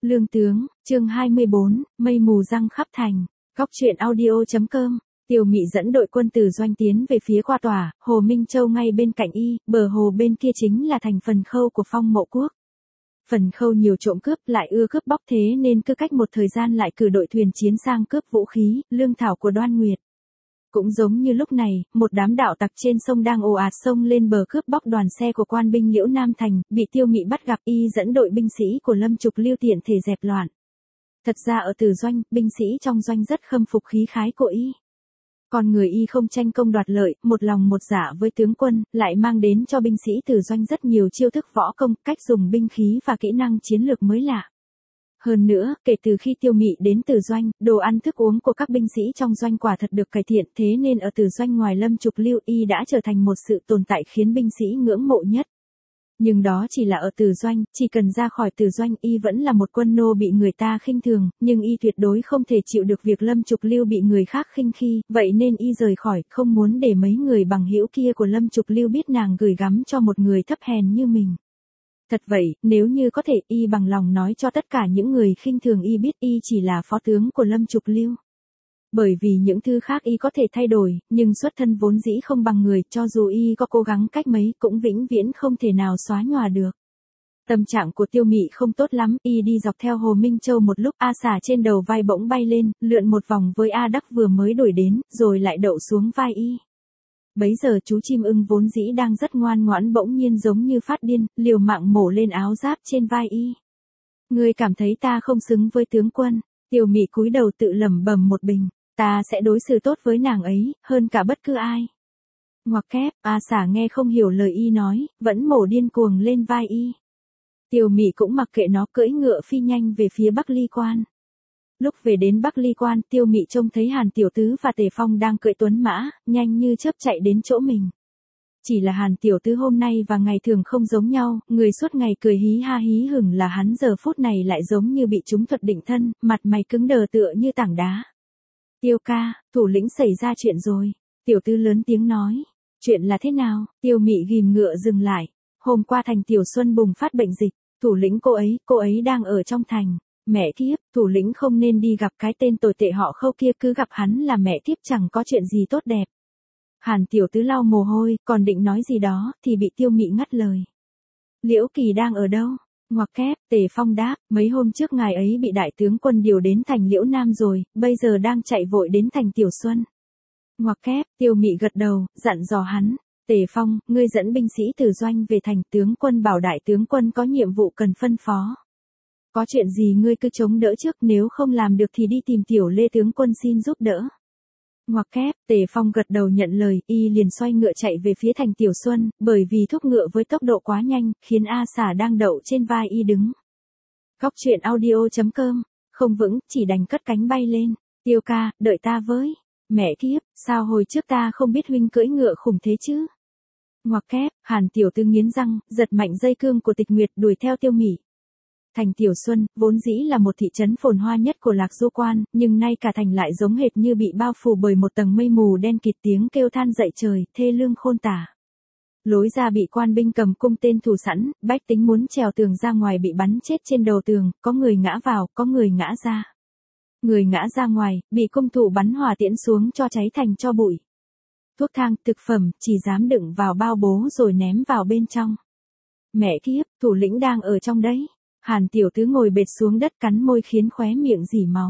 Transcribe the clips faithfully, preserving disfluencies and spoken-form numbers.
Lương tướng, chương hai mươi bốn, mây mù giăng khắp thành. Góc truyện audio.com. Tiêu Mị dẫn đội quân từ doanh tiến về phía qua tòa, Hồ Minh Châu ngay bên cạnh y, bờ hồ bên kia chính là thành Phần Khâu của Phong Mộ Quốc. Phần Khâu nhiều trộm cướp lại ưa cướp bóc, thế nên cứ cách một thời gian lại cử đội thuyền chiến sang cướp vũ khí, lương thảo của Đoan Nguyệt. Cũng giống như lúc này, một đám đạo tặc trên sông đang ồ ạt xông lên bờ cướp bóc đoàn xe của quan binh Liễu Nam Thành, bị Tiêu Mị bắt gặp, y dẫn đội binh sĩ của Lâm Trục Lưu tiện thể dẹp loạn. Thật ra ở Từ Doanh, binh sĩ trong doanh rất khâm phục khí khái của y. Còn người y không tranh công đoạt lợi, một lòng một dạ với tướng quân, lại mang đến cho binh sĩ Từ Doanh rất nhiều chiêu thức võ công, cách dùng binh khí và kỹ năng chiến lược mới lạ. Hơn nữa, kể từ khi Tiêu Mị đến Từ Doanh, đồ ăn thức uống của các binh sĩ trong doanh quả thật được cải thiện, thế nên ở Từ Doanh ngoài Lâm Trục Lưu, y đã trở thành một sự tồn tại khiến binh sĩ ngưỡng mộ nhất. Nhưng đó chỉ là ở Từ Doanh, chỉ cần ra khỏi Từ Doanh, y vẫn là một quân nô bị người ta khinh thường, nhưng y tuyệt đối không thể chịu được việc Lâm Trục Lưu bị người khác khinh khi, vậy nên y rời khỏi, không muốn để mấy người bằng hữu kia của Lâm Trục Lưu biết nàng gửi gắm cho một người thấp hèn như mình. Thật vậy, nếu như có thể, y bằng lòng nói cho tất cả những người khinh thường y biết y chỉ là phó tướng của Lâm Trục Lưu. Bởi vì những thứ khác y có thể thay đổi, nhưng xuất thân vốn dĩ không bằng người, cho dù y có cố gắng cách mấy cũng vĩnh viễn không thể nào xóa nhòa được. Tâm trạng của Tiêu Mị không tốt lắm, y đi dọc theo Hồ Minh Châu một lúc, A Xà trên đầu vai bỗng bay lên, lượn một vòng với A Đắc vừa mới đuổi đến, rồi lại đậu xuống vai y. Bấy giờ chú chim ưng vốn dĩ đang rất ngoan ngoãn bỗng nhiên giống như phát điên, liều mạng mổ lên áo giáp trên vai y. Ngươi cảm thấy ta không xứng với tướng quân? Tiêu Mị cúi đầu tự lẩm bẩm một bình, ta sẽ đối xử tốt với nàng ấy, hơn cả bất cứ ai. Ngoặc kép, A Xà nghe không hiểu lời y nói, vẫn mổ điên cuồng lên vai y. Tiêu Mị cũng mặc kệ nó, cưỡi ngựa phi nhanh về phía Bắc Ly Quan. Lúc về đến Bắc Ly Quan, Tiêu Mị trông thấy Hàn Tiểu Tứ và Tề Phong đang cưỡi tuấn mã, nhanh như chớp chạy đến chỗ mình. Chỉ là Hàn Tiểu Tứ hôm nay và ngày thường không giống nhau, người suốt ngày cười hí ha hí hửng là hắn giờ phút này lại giống như bị trúng thuật định thân, mặt mày cứng đờ tựa như tảng đá. Tiêu ca, thủ lĩnh xảy ra chuyện rồi. Tiểu Tứ lớn tiếng nói. Chuyện là thế nào? Tiêu Mị ghìm ngựa dừng lại. Hôm qua thành Tiểu Xuân bùng phát bệnh dịch, thủ lĩnh cô ấy, cô ấy đang ở trong thành. Mẹ kiếp, thủ lĩnh không nên đi gặp cái tên tồi tệ họ Khâu kia, cứ gặp hắn là mẹ kiếp chẳng có chuyện gì tốt đẹp. Hàn Tiểu Tứ lau mồ hôi, còn định nói gì đó, thì bị Tiêu Mị ngắt lời. Liễu Kỳ đang ở đâu? Ngoặc kép, Tề Phong đáp, mấy hôm trước ngài ấy bị đại tướng quân điều đến thành Liễu Nam rồi, bây giờ đang chạy vội đến thành Tiểu Xuân. Ngoặc kép, Tiêu Mị gật đầu, dặn dò hắn. Tề Phong, ngươi dẫn binh sĩ từ doanh về thành, tướng quân bảo đại tướng quân có nhiệm vụ cần phân phó. Có chuyện gì ngươi cứ chống đỡ trước, nếu không làm được thì đi tìm Tiểu Lê tướng quân xin giúp đỡ. Ngoặc kép, Tề Phong gật đầu nhận lời, y liền xoay ngựa chạy về phía thành Tiểu Xuân, bởi vì thúc ngựa với tốc độ quá nhanh, khiến A Xà đang đậu trên vai y đứng. Góc truyện audio.com, không vững, chỉ đành cất cánh bay lên. Tiêu ca, đợi ta với. Mẹ kiếp, sao hồi trước ta không biết huynh cưỡi ngựa khủng thế chứ? Ngoặc kép, Hàn Tiểu Tứ nghiến răng, giật mạnh dây cương của Tịch Nguyệt đuổi theo Tiêu Mị. Thành Tiểu Xuân, vốn dĩ là một thị trấn phồn hoa nhất của Lạc Du Quan, nhưng nay cả thành lại giống hệt như bị bao phủ bởi một tầng mây mù đen kịt, tiếng kêu than dậy trời, thê lương khôn tả. Lối ra bị quan binh cầm cung tên thủ sẵn, bách tính muốn trèo tường ra ngoài bị bắn chết trên đầu tường, có người ngã vào, có người ngã ra. Người ngã ra ngoài, bị cung thủ bắn hỏa tiễn xuống cho cháy thành tro bụi. Thuốc thang, thực phẩm, chỉ dám đựng vào bao bố rồi ném vào bên trong. Mẹ kiếp, thủ lĩnh đang ở trong đấy. Hàn Tiểu Tứ ngồi bệt xuống đất cắn môi khiến khóe miệng rỉ máu.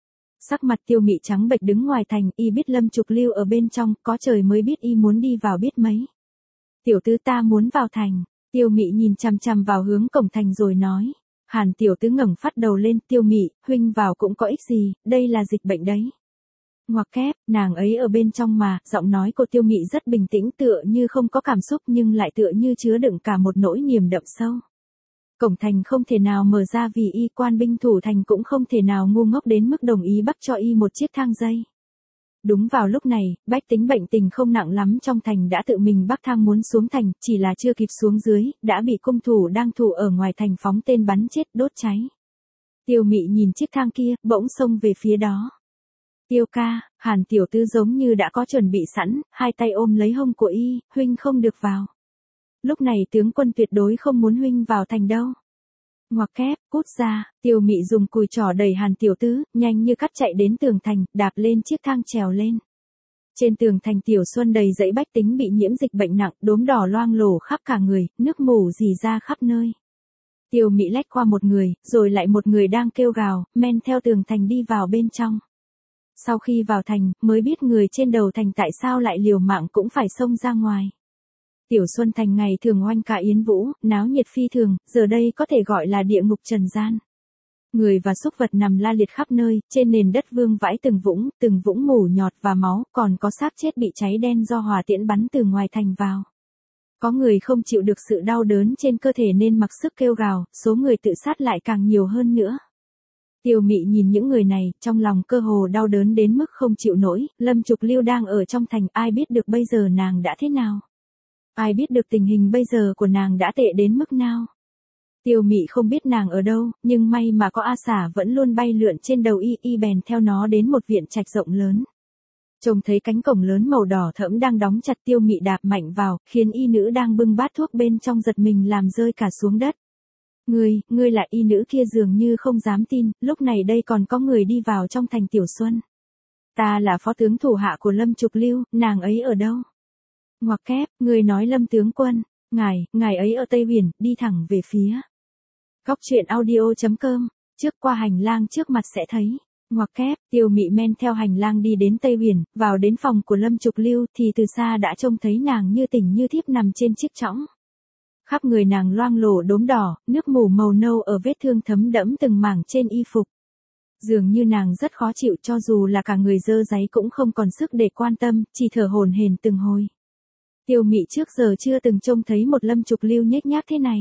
Sắc mặt Tiêu Mị trắng bệch đứng ngoài thành, y biết Lâm Trục Lưu ở bên trong, có trời mới biết y muốn đi vào biết mấy. Tiểu Tứ ta muốn vào thành. Tiêu Mị nhìn chằm chằm vào hướng cổng thành rồi nói. Hàn Tiểu Tứ ngẩng phát đầu lên, Tiêu Mị, huynh vào cũng có ích gì, đây là dịch bệnh đấy. Ngoặc kép, nàng ấy ở bên trong mà, giọng nói của Tiêu Mị rất bình tĩnh, tựa như không có cảm xúc nhưng lại tựa như chứa đựng cả một nỗi niềm đậm sâu. Cổng thành không thể nào mở ra vì y, quan binh thủ thành cũng không thể nào ngu ngốc đến mức đồng ý bắt cho y một chiếc thang dây. Đúng vào lúc này, bách tính bệnh tình không nặng lắm trong thành đã tự mình bắt thang muốn xuống thành, chỉ là chưa kịp xuống dưới, đã bị cung thủ đang thủ ở ngoài thành phóng tên bắn chết đốt cháy. Tiêu Mị nhìn chiếc thang kia, bỗng xông về phía đó. Tiêu ca, Hàn Tiểu Tứ giống như đã có chuẩn bị sẵn, hai tay ôm lấy hông của y, huynh không được vào. Lúc này tướng quân tuyệt đối không muốn huynh vào thành đâu. Ngoặc kép, cút ra, Tiêu Mị dùng cùi trỏ đẩy Hàn tiểu tứ, nhanh như cắt chạy đến tường thành, đạp lên chiếc thang trèo lên. Trên tường thành Tiểu Xuân đầy dẫy bách tính bị nhiễm dịch bệnh nặng, đốm đỏ loang lổ khắp cả người, nước mù rỉ ra khắp nơi. Tiêu Mị lách qua một người, rồi lại một người đang kêu gào, men theo tường thành đi vào bên trong. Sau khi vào thành, mới biết người trên đầu thành tại sao lại liều mạng cũng phải xông ra ngoài. Tiểu Xuân Thành ngày thường oanh ca yến vũ, náo nhiệt phi thường, giờ đây có thể gọi là địa ngục trần gian. Người và súc vật nằm la liệt khắp nơi, trên nền đất vương vãi từng vũng, từng vũng mủ nhọt và máu, còn có xác chết bị cháy đen do hỏa tiễn bắn từ ngoài thành vào. Có người không chịu được sự đau đớn trên cơ thể nên mặc sức kêu gào, số người tự sát lại càng nhiều hơn nữa. Tiêu Mị nhìn những người này, trong lòng cơ hồ đau đớn đến mức không chịu nổi, Lâm Trục Lưu đang ở trong thành, ai biết được bây giờ nàng đã thế nào. Ai biết được tình hình bây giờ của nàng đã tệ đến mức nào. Tiêu Mị không biết nàng ở đâu, nhưng may mà có A Xả vẫn luôn bay lượn trên đầu y, y bèn theo nó đến một viện trạch rộng lớn. Trông thấy cánh cổng lớn màu đỏ thẫm đang đóng chặt, Tiêu Mị đạp mạnh vào, khiến y nữ đang bưng bát thuốc bên trong giật mình làm rơi cả xuống đất. Ngươi, ngươi là y nữ kia dường như không dám tin, lúc này đây còn có người đi vào trong thành Tiểu Xuân. Ta là phó tướng thủ hạ của Lâm Trục Lưu, nàng ấy ở đâu? Ngoặc kép, người nói Lâm tướng quân, ngài, ngài ấy ở Tây Huyền, đi thẳng về phía. Góc truyện audio chấm com, trước qua hành lang trước mặt sẽ thấy. Ngoặc kép, Tiêu Mị men theo hành lang đi đến Tây Huyền, vào đến phòng của Lâm Trục Lưu thì từ xa đã trông thấy nàng như tỉnh như thiếp nằm trên chiếc chõng. Khắp người nàng loang lổ đốm đỏ, nước mủ màu nâu ở vết thương thấm đẫm từng mảng trên y phục. Dường như nàng rất khó chịu, cho dù là cả người dơ dáy cũng không còn sức để quan tâm, chỉ thở hổn hển từng hồi. Tiêu Mị trước giờ chưa từng trông thấy một Lâm Trục Lưu nhếch nhác thế này.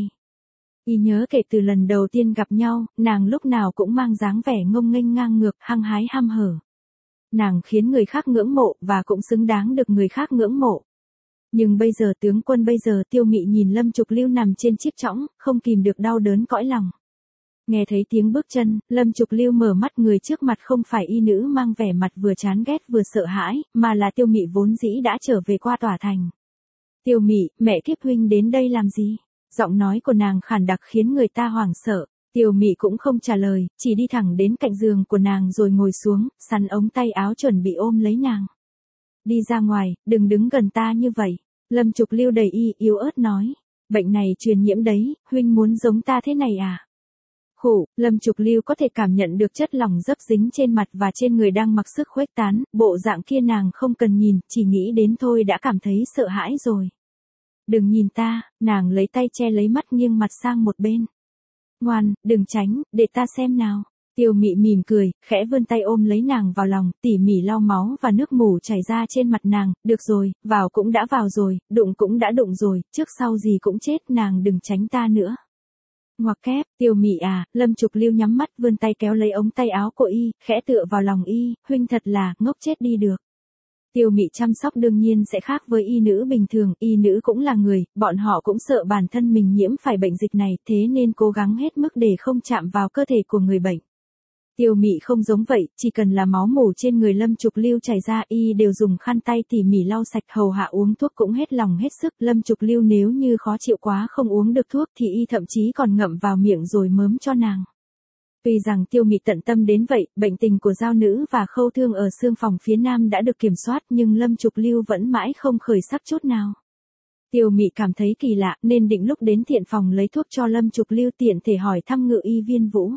Y nhớ kể từ lần đầu tiên gặp nhau, nàng lúc nào cũng mang dáng vẻ ngông nghênh ngang ngược, hăng hái ham hở. Nàng khiến người khác ngưỡng mộ và cũng xứng đáng được người khác ngưỡng mộ. Nhưng bây giờ tướng quân bây giờ Tiêu Mị nhìn Lâm Trục Lưu nằm trên chiếc chõng, không kìm được đau đớn cõi lòng. Nghe thấy tiếng bước chân, Lâm Trục Lưu mở mắt, người trước mặt không phải y nữ mang vẻ mặt vừa chán ghét vừa sợ hãi, mà là Tiêu Mị vốn dĩ đã trở về qua tòa thành. Tiêu Mị, mẹ kiếp huynh đến đây làm gì? Giọng nói của nàng khàn đặc khiến người ta hoảng sợ. Tiêu Mị cũng không trả lời, chỉ đi thẳng đến cạnh giường của nàng rồi ngồi xuống, sắn ống tay áo chuẩn bị ôm lấy nàng. Đi ra ngoài, đừng đứng gần ta như vậy. Lâm Trục Lưu đầy y, yếu ớt nói. Bệnh này truyền nhiễm đấy, huynh muốn giống ta thế này à? Khổ, Lâm Trục Lưu có thể cảm nhận được chất lỏng dấp dính trên mặt và trên người đang mặc sức khuếch tán, bộ dạng kia nàng không cần nhìn, chỉ nghĩ đến thôi đã cảm thấy sợ hãi rồi. Đừng nhìn ta, nàng lấy tay che lấy mắt nghiêng mặt sang một bên. Ngoan, đừng tránh, để ta xem nào. Tiêu Mị mỉm cười, khẽ vươn tay ôm lấy nàng vào lòng, tỉ mỉ lau máu và nước mủ chảy ra trên mặt nàng. Được rồi, vào cũng đã vào rồi, đụng cũng đã đụng rồi, trước sau gì cũng chết, nàng đừng tránh ta nữa. Ngoặc kép, Tiêu Mị à, Lâm Trục Lưu nhắm mắt vươn tay kéo lấy ống tay áo của y, khẽ tựa vào lòng y, huynh thật là, ngốc chết đi được. Tiêu Mị chăm sóc đương nhiên sẽ khác với y nữ bình thường, y nữ cũng là người, bọn họ cũng sợ bản thân mình nhiễm phải bệnh dịch này, thế nên cố gắng hết mức để không chạm vào cơ thể của người bệnh. Tiêu Mị không giống vậy, chỉ cần là máu mủ trên người Lâm Trục Lưu chảy ra y đều dùng khăn tay tỉ mỉ lau sạch, hầu hạ uống thuốc cũng hết lòng hết sức. Lâm Trục Lưu nếu như khó chịu quá không uống được thuốc thì y thậm chí còn ngậm vào miệng rồi mớm cho nàng. Tuy rằng Tiêu Mị tận tâm đến vậy, bệnh tình của giao nữ và khâu thương ở xương phòng phía nam đã được kiểm soát nhưng Lâm Trục Lưu vẫn mãi không khởi sắc chút nào. Tiêu Mị cảm thấy kỳ lạ nên định lúc đến thiện phòng lấy thuốc cho Lâm Trục Lưu tiện thể hỏi thăm Ngự y Viên Vũ.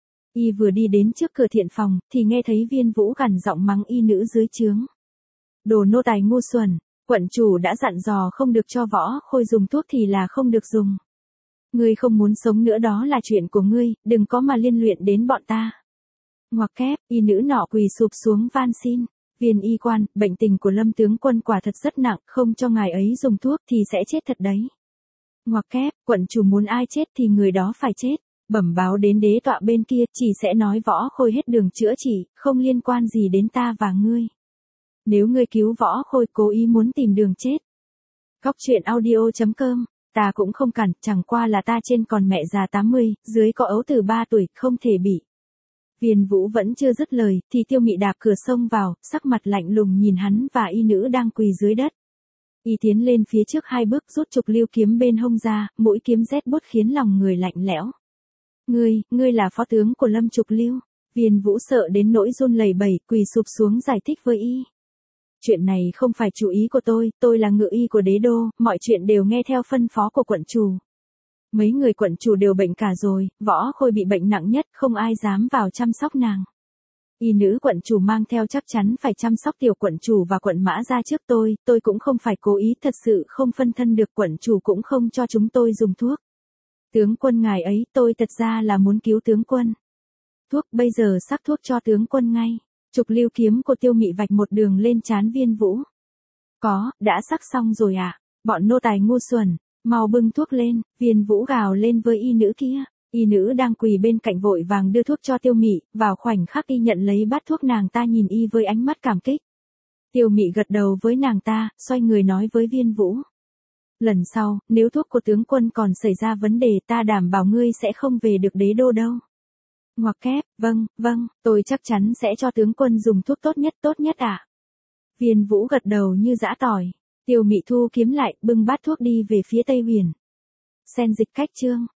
Y vừa đi đến trước cửa thiện phòng thì nghe thấy Viên Vũ gằn giọng mắng y nữ dưới trướng. Đồ nô tài ngu xuẩn, quận chủ đã dặn dò không được cho Võ Khôi dùng thuốc thì là không được dùng. Ngươi không muốn sống nữa đó là chuyện của ngươi, đừng có mà liên luyện đến bọn ta. Ngoặc kép, y nữ nọ quỳ sụp xuống van xin. Viên y quan, bệnh tình của Lâm tướng quân quả thật rất nặng, không cho ngài ấy dùng thuốc thì sẽ chết thật đấy. Ngoặc kép, quận chủ muốn ai chết thì người đó phải chết. Bẩm báo đến đế tọa bên kia, chỉ sẽ nói Võ Khôi hết đường chữa trị, không liên quan gì đến ta và ngươi. Nếu ngươi cứu Võ Khôi cố ý muốn tìm đường chết. Góc truyện audio chấm com, ta cũng không cản, chẳng qua là ta trên còn mẹ già tám mươi, dưới có ấu từ ba tuổi, không thể bị. Viên Vũ vẫn chưa dứt lời, thì Tiêu Mị đạp cửa xông vào, sắc mặt lạnh lùng nhìn hắn và y nữ đang quỳ dưới đất. Y tiến lên phía trước hai bước rút Trục Lưu kiếm bên hông ra, mũi kiếm rét buốt khiến lòng người lạnh lẽo. Ngươi, ngươi là phó tướng của Lâm Trục Lưu. Viên Vũ sợ đến nỗi run lẩy bẩy, quỳ sụp xuống giải thích với y. Chuyện này không phải chủ ý của tôi, tôi là ngự y của đế đô, mọi chuyện đều nghe theo phân phó của quận chủ. Mấy người quận chủ đều bệnh cả rồi, Võ Khôi bị bệnh nặng nhất, không ai dám vào chăm sóc nàng. Y nữ quận chủ mang theo chắc chắn phải chăm sóc tiểu quận chủ và quận mã ra trước tôi, tôi cũng không phải cố ý, thật sự không phân thân được, quận chủ cũng không cho chúng tôi dùng thuốc. Tướng quân ngài ấy, tôi thật ra là muốn cứu tướng quân. Thuốc, bây giờ sắc thuốc cho tướng quân ngay. Trục Lưu kiếm của Tiêu Mị vạch một đường lên trán Viên Vũ. Có, đã sắc xong rồi à, bọn nô tài ngu xuẩn, mau bưng thuốc lên. Viên Vũ gào lên với y nữ kia. Y nữ đang quỳ bên cạnh vội vàng đưa thuốc cho Tiêu Mị, vào khoảnh khắc y nhận lấy bát thuốc nàng ta nhìn y với ánh mắt cảm kích. Tiêu Mị gật đầu với nàng ta, xoay người nói với Viên Vũ. Lần sau, nếu thuốc của tướng quân còn xảy ra vấn đề ta đảm bảo ngươi sẽ không về được đế đô đâu. Ngoặc kép, vâng, vâng, tôi chắc chắn sẽ cho tướng quân dùng thuốc tốt nhất tốt nhất ạ. À. Viên Vũ gật đầu như giã tỏi. Tiêu Mị thu kiếm lại, bưng bát thuốc đi về phía Tây Huyền. Sen dịch cách chương.